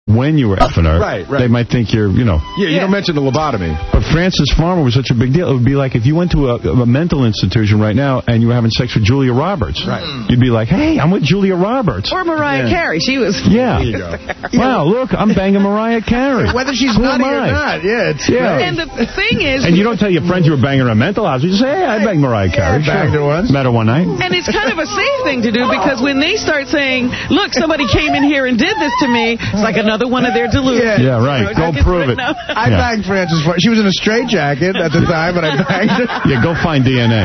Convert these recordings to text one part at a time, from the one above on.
when you were effing her. Right. They might think you're, Yeah, you don't mention the lobotomy. But Frances Farmer was such a big deal. It would be like if you went to a mental institution right now and you were having sex with Julia Roberts. Right. You'd be like, hey, I'm with Julia Roberts. Or Mariah Carey. She was... Yeah. There you go. Wow, look, I'm banging Mariah Carey. Whether she's Who nutty am or I? not. Yeah, it's And the thing is... And you don't tell your friends you were banging her in a mental house. You just say, hey, I banged Mariah Carey. banged her once. Met her one night. And it's kind of a safe thing to do because when they start saying, look, somebody came in here and did this to me, it's like another one of their delusions. Yeah, right. Go prove it. I banged Frances Farmer. She was in a straitjacket at the time, but I banged her. Yeah, go find DNA.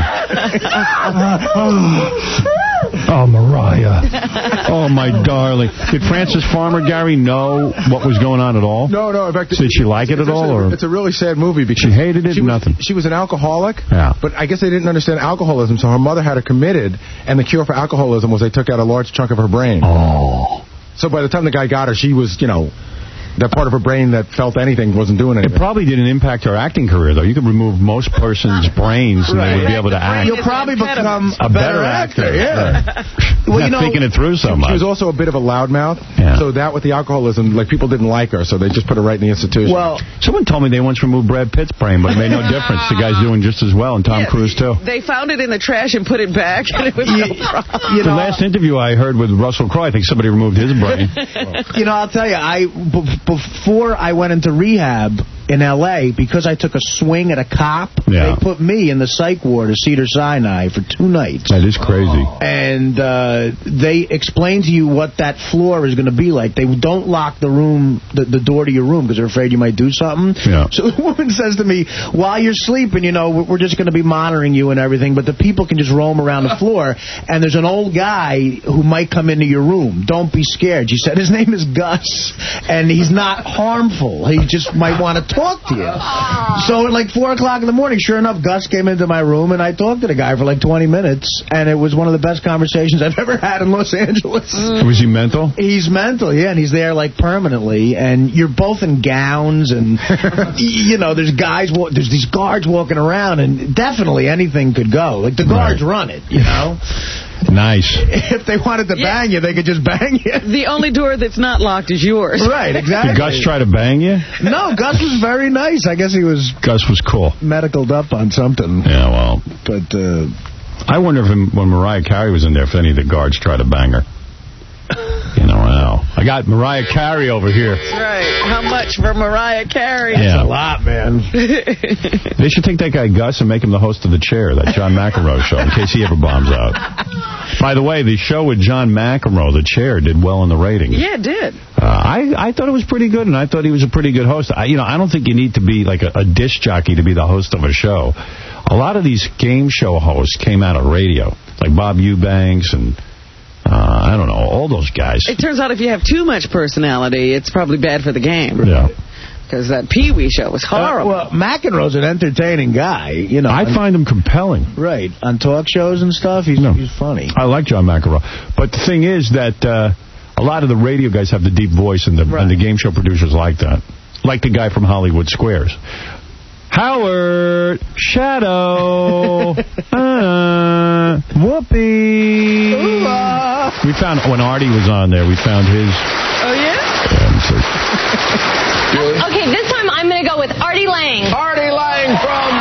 Oh, Mariah. Oh, my darling. Did Frances Farmer, Gary, know what was going on at all? No. In fact, did she like it at all? Or it's a really sad movie because she hated it. Nothing. She was an alcoholic. Yeah. But I guess they didn't understand alcoholism, so her mother had her committed, and the cure for alcoholism was they took out a large chunk of her brain. Oh. So by the time the guy got her, she was, that part of her brain that felt anything wasn't doing anything. It probably didn't impact her acting career, though. You could remove most person's brains and they would be able to act. You'll probably become a better actor. Yeah. Well, not thinking it through so much. She was also a bit of a loudmouth, so that with the alcoholism, people didn't like her, so they just put her right in the institution. Well, someone told me they once removed Brad Pitt's brain, but it made no difference. The guy's doing just as well, and Tom Cruise, too. They found it in the trash and put it back, and it was no problem. The last interview I heard with Russell Crowe, I think somebody removed his brain. I'll tell you, before I went into rehab in L.A., because I took a swing at a cop, they put me in the psych ward of Cedars-Sinai for 2 nights. That is crazy. And they explain to you what that floor is going to be like. They don't lock the room, the door to your room, because they're afraid you might do something. Yeah. So the woman says to me, while you're sleeping, we're just going to be monitoring you and everything, but the people can just roam around the floor, and there's an old guy who might come into your room. Don't be scared. She said his name is Gus, and he's not harmful. He just might want to talk to you. So at like 4 o'clock in the morning, sure enough, Gus came into my room, and I talked to the guy for like 20 minutes, and it was one of the best conversations I've ever had in Los Angeles. Was he mental? He's mental, and he's there like permanently, and you're both in gowns, and there's there's these guards walking around, and definitely anything could go. Like the guards run it, Nice. If they wanted to bang you, they could just bang you. The only door that's not locked is yours. Right, exactly. Did Gus try to bang you? No, Gus was very nice. I guess he was... Gus was cool. Medicaled up on something. Yeah, well... But, I wonder if when Mariah Carey was in there, if any of the guards tried to bang her. Wow. I got Mariah Carey over here. That's right. How much for Mariah Carey? Yeah. That's a lot, man. They should take that guy Gus and make him the host of The Chair, that John McEnroe show, in case he ever bombs out. By the way, the show with John McEnroe, The Chair, did well in the ratings. Yeah, it did. I thought it was pretty good, and I thought he was a pretty good host. I don't think you need to be like a disc jockey to be the host of a show. A lot of these game show hosts came out of radio, like Bob Eubanks and... I don't know, all those guys. It turns out if you have too much personality, it's probably bad for the game. Yeah. Because that Pee-wee show was horrible. Well, McEnroe's an entertaining guy, I find him compelling. Right. On talk shows and stuff, he's funny. I like John McEnroe. But the thing is that a lot of the radio guys have the deep voice, and the game show producers like that. Like the guy from Hollywood Squares. Howard, Shadow, Whoopi. We found, when Artie was on there, we found his. Oh, yeah? Okay, this time I'm going to go with Artie Lang. Artie Lang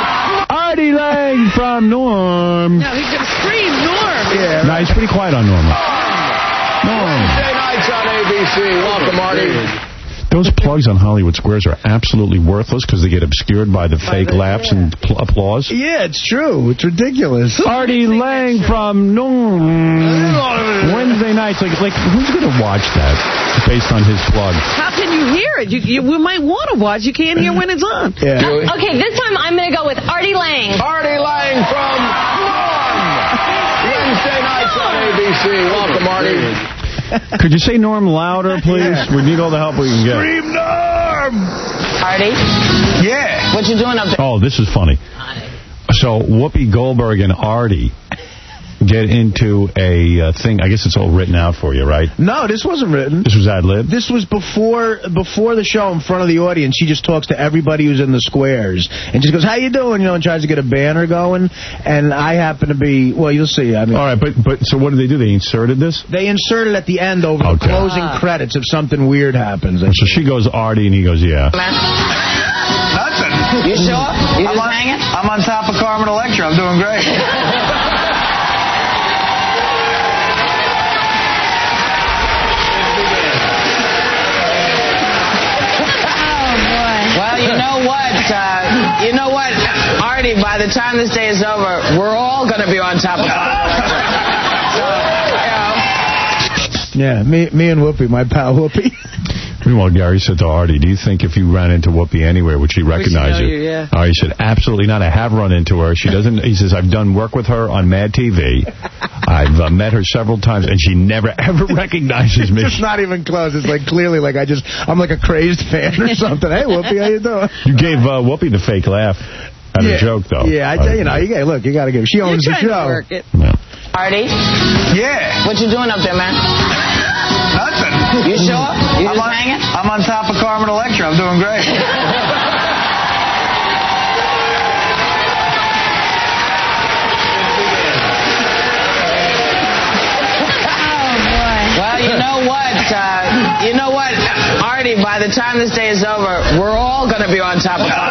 from Norm. No, he's going to scream Norm. Yeah. No, he's pretty quiet on Norm. Wednesday nights on ABC. Welcome, Artie. Those plugs on Hollywood Squares are absolutely worthless because they get obscured by the fake laughs and applause. Yeah, it's true. It's ridiculous. Artie Lang from Norm. Wednesday nights. Like who's going to watch that based on his plug? How can you hear it? We might want to watch. You can't hear when it's on. Yeah. Okay, this time I'm going to go with Artie Lang. Artie Lang from Norm. Wednesday nights on ABC. Welcome, Artie. Could you say Norm louder, please? Yeah. We need all the help we can get. Scream Norm! Artie? Yeah. What you doing up there? Oh, this is funny. So Whoopi Goldberg and Artie get into a thing? I guess it's all written out for you, right? No, this wasn't written. This was ad-lib? This was before the show in front of the audience. She just talks to everybody who's in the squares. And just goes, how you doing? You know, and tries to get a banner going. And I happen to be, well, you'll see. I mean, all right, but so what did they do? They inserted this? They inserted at the end over the closing credits if something weird happens. So she goes, Artie, and he goes, yeah. Nothing. You sure? You just hanging? I'm on top of Carmen Electra. I'm doing great. You know what, Artie, by the time this day is over, we're all going to be on top of it. Yeah, me and Whoopi, my pal Whoopi. Meanwhile, Gary said to Artie, do you think if you ran into Whoopi anywhere, would she recognize you? Yeah. Artie said, absolutely not. I have run into her. She doesn't. He says, I've done work with her on Mad TV. I've met her several times, and she never, ever recognizes me. It's not even close. It's like clearly like I'm like a crazed fan or something. Hey, Whoopi, how you doing? You gave Whoopi the fake laugh at a joke, though. Yeah, look, you got to give. She owns the show. Work it. Yeah. Artie? Yeah. What you doing up there, man? Nothing. You sure? You just hanging? I'm on top of Carmen Electra. I'm doing great. Well, you know what, Artie, by the time this day is over, we're all going to be on top of it.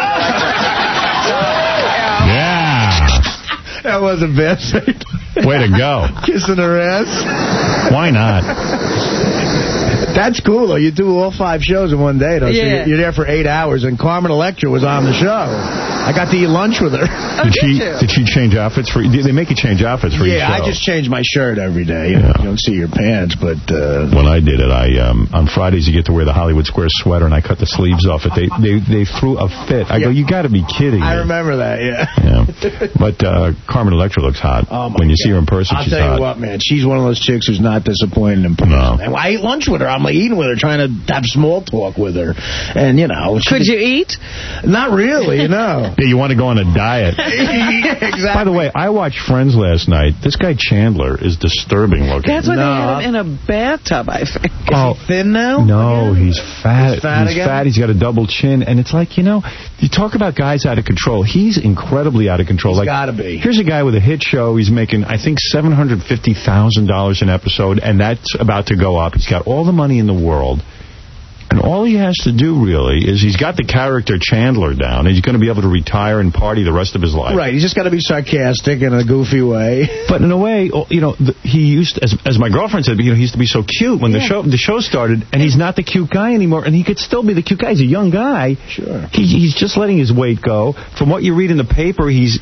Yeah. That wasn't bad. Way to go. Kissing her ass. Why not? That's cool, though. You do all 5 shows in one day, though. Yeah. So you're there for 8 hours, and Carmen Electra was on the show. I got to eat lunch with her. Did she change outfits for you? They make you change outfits for each show. Yeah, I just change my shirt every day. You don't see your pants, but... When I did it, on Fridays you get to wear the Hollywood Square sweater, and I cut the sleeves off it. They threw a fit. I go, you got to be kidding me. I remember that, yeah. But Carmen Electra looks hot. When you see her in person, she's hot. I'll tell you what, man. She's one of those chicks who's not disappointing in person. No. And I ate lunch with her. I'm like eating with her, trying to have small talk with her. And, Could you eat? Not really, Yeah, you want to go on a diet. Exactly. By the way, I watched Friends last night. This guy Chandler is disturbing looking. That's why they had him in a bathtub, I think. Oh, Is he thin now? No, he's fat. He's fat. He's got a double chin. And it's like, you talk about guys out of control. He's incredibly out of control. He's got to be. Here's a guy with a hit show. He's making, I think, $750,000 an episode, and that's about to go up. He's got all the money in the world. And all he has to do, really, is he's got the character Chandler down. He's going to be able to retire and party the rest of his life. Right. He's just got to be sarcastic in a goofy way. But in a way, he used, as my girlfriend said, he used to be so cute when the show started, and he's not the cute guy anymore, and he could still be the cute guy. He's a young guy. Sure. He's just letting his weight go. From what you read in the paper, he's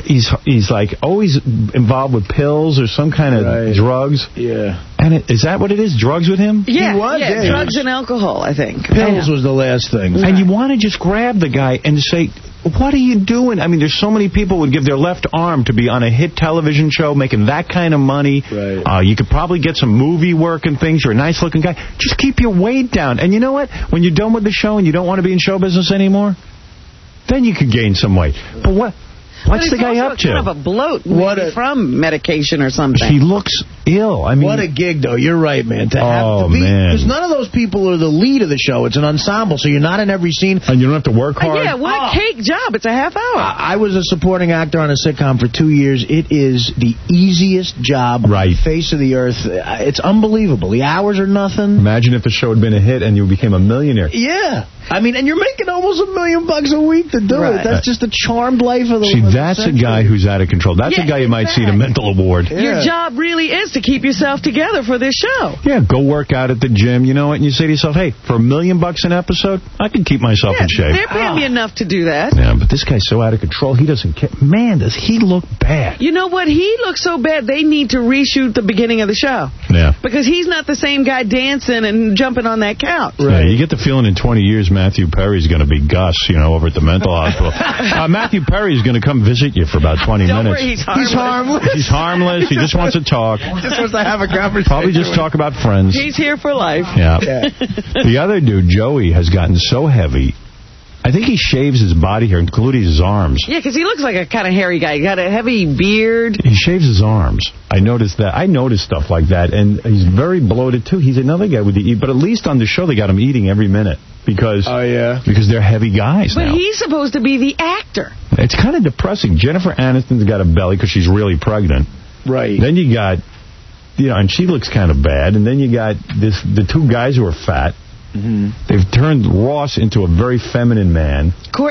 like always involved with pills or some kind of drugs. Yeah. And is that what it is? Drugs with him? Yeah, He was, yeah. drugs and alcohol, I think. Pills was the last thing. And you want to just grab the guy and say, what are you doing? I mean, there's so many people would give their left arm to be on a hit television show making that kind of money. Right. You could probably get some movie work and things. You're a nice-looking guy. Just keep your weight down. And you know what? When you're done with the show and you don't want to be in show business anymore, then you could gain some weight. But what's the guy up to? Kind of a bloat from medication or something. He looks ill. I mean, what a gig, though. You're right, man. Man. Because none of those people are the lead of the show. It's an ensemble, so you're not in every scene. And you don't have to work hard. Yeah, what a cake job. It's a half hour. I was a supporting actor on a sitcom for 2 years. It is the easiest job on the face of the earth. It's unbelievable. The hours are nothing. Imagine if the show had been a hit and you became a millionaire. Yeah. I mean, and you're making almost $1 million a week to do it. That's just a charmed life of the See, that's a guy who's out of control. That's a guy you might see in a mental award. Yeah. Your job really is to keep yourself together for this show. Yeah, go work out at the gym, you know what? And you say to yourself, hey, for $1 million an episode, I can keep myself in shape. They're paying me enough to do that. Yeah, but this guy's so out of control, he doesn't care. Man, does he look bad. You know what? He looks so bad, they need to reshoot the beginning of the show. Yeah. Because he's not the same guy dancing and jumping on that couch. Right. Yeah, you get the feeling in 20 years Matthew Perry's going to be Gus, over at the mental hospital. Matthew Perry's going to come visit you for about 20 minutes. Don't worry, he's harmless. He's harmless. He just wants to talk. Just wants to have a conversation. Probably just talk about Friends. He's here for life. Yeah. The other dude, Joey, has gotten so heavy I think he shaves his body hair, including his arms. Yeah, because he looks like a kind of hairy guy. He got a heavy beard. He shaves his arms. I noticed that. I noticed stuff like that. And he's very bloated, too. He's another guy with the eat. But at least on the show, they got him eating every minute. Because they're heavy guys now. But he's supposed to be the actor. It's kind of depressing. Jennifer Aniston's got a belly because she's really pregnant. Right. Then you got, and she looks kind of bad. And then you got the two guys who are fat. Mm-hmm. They've turned Ross into a very feminine man.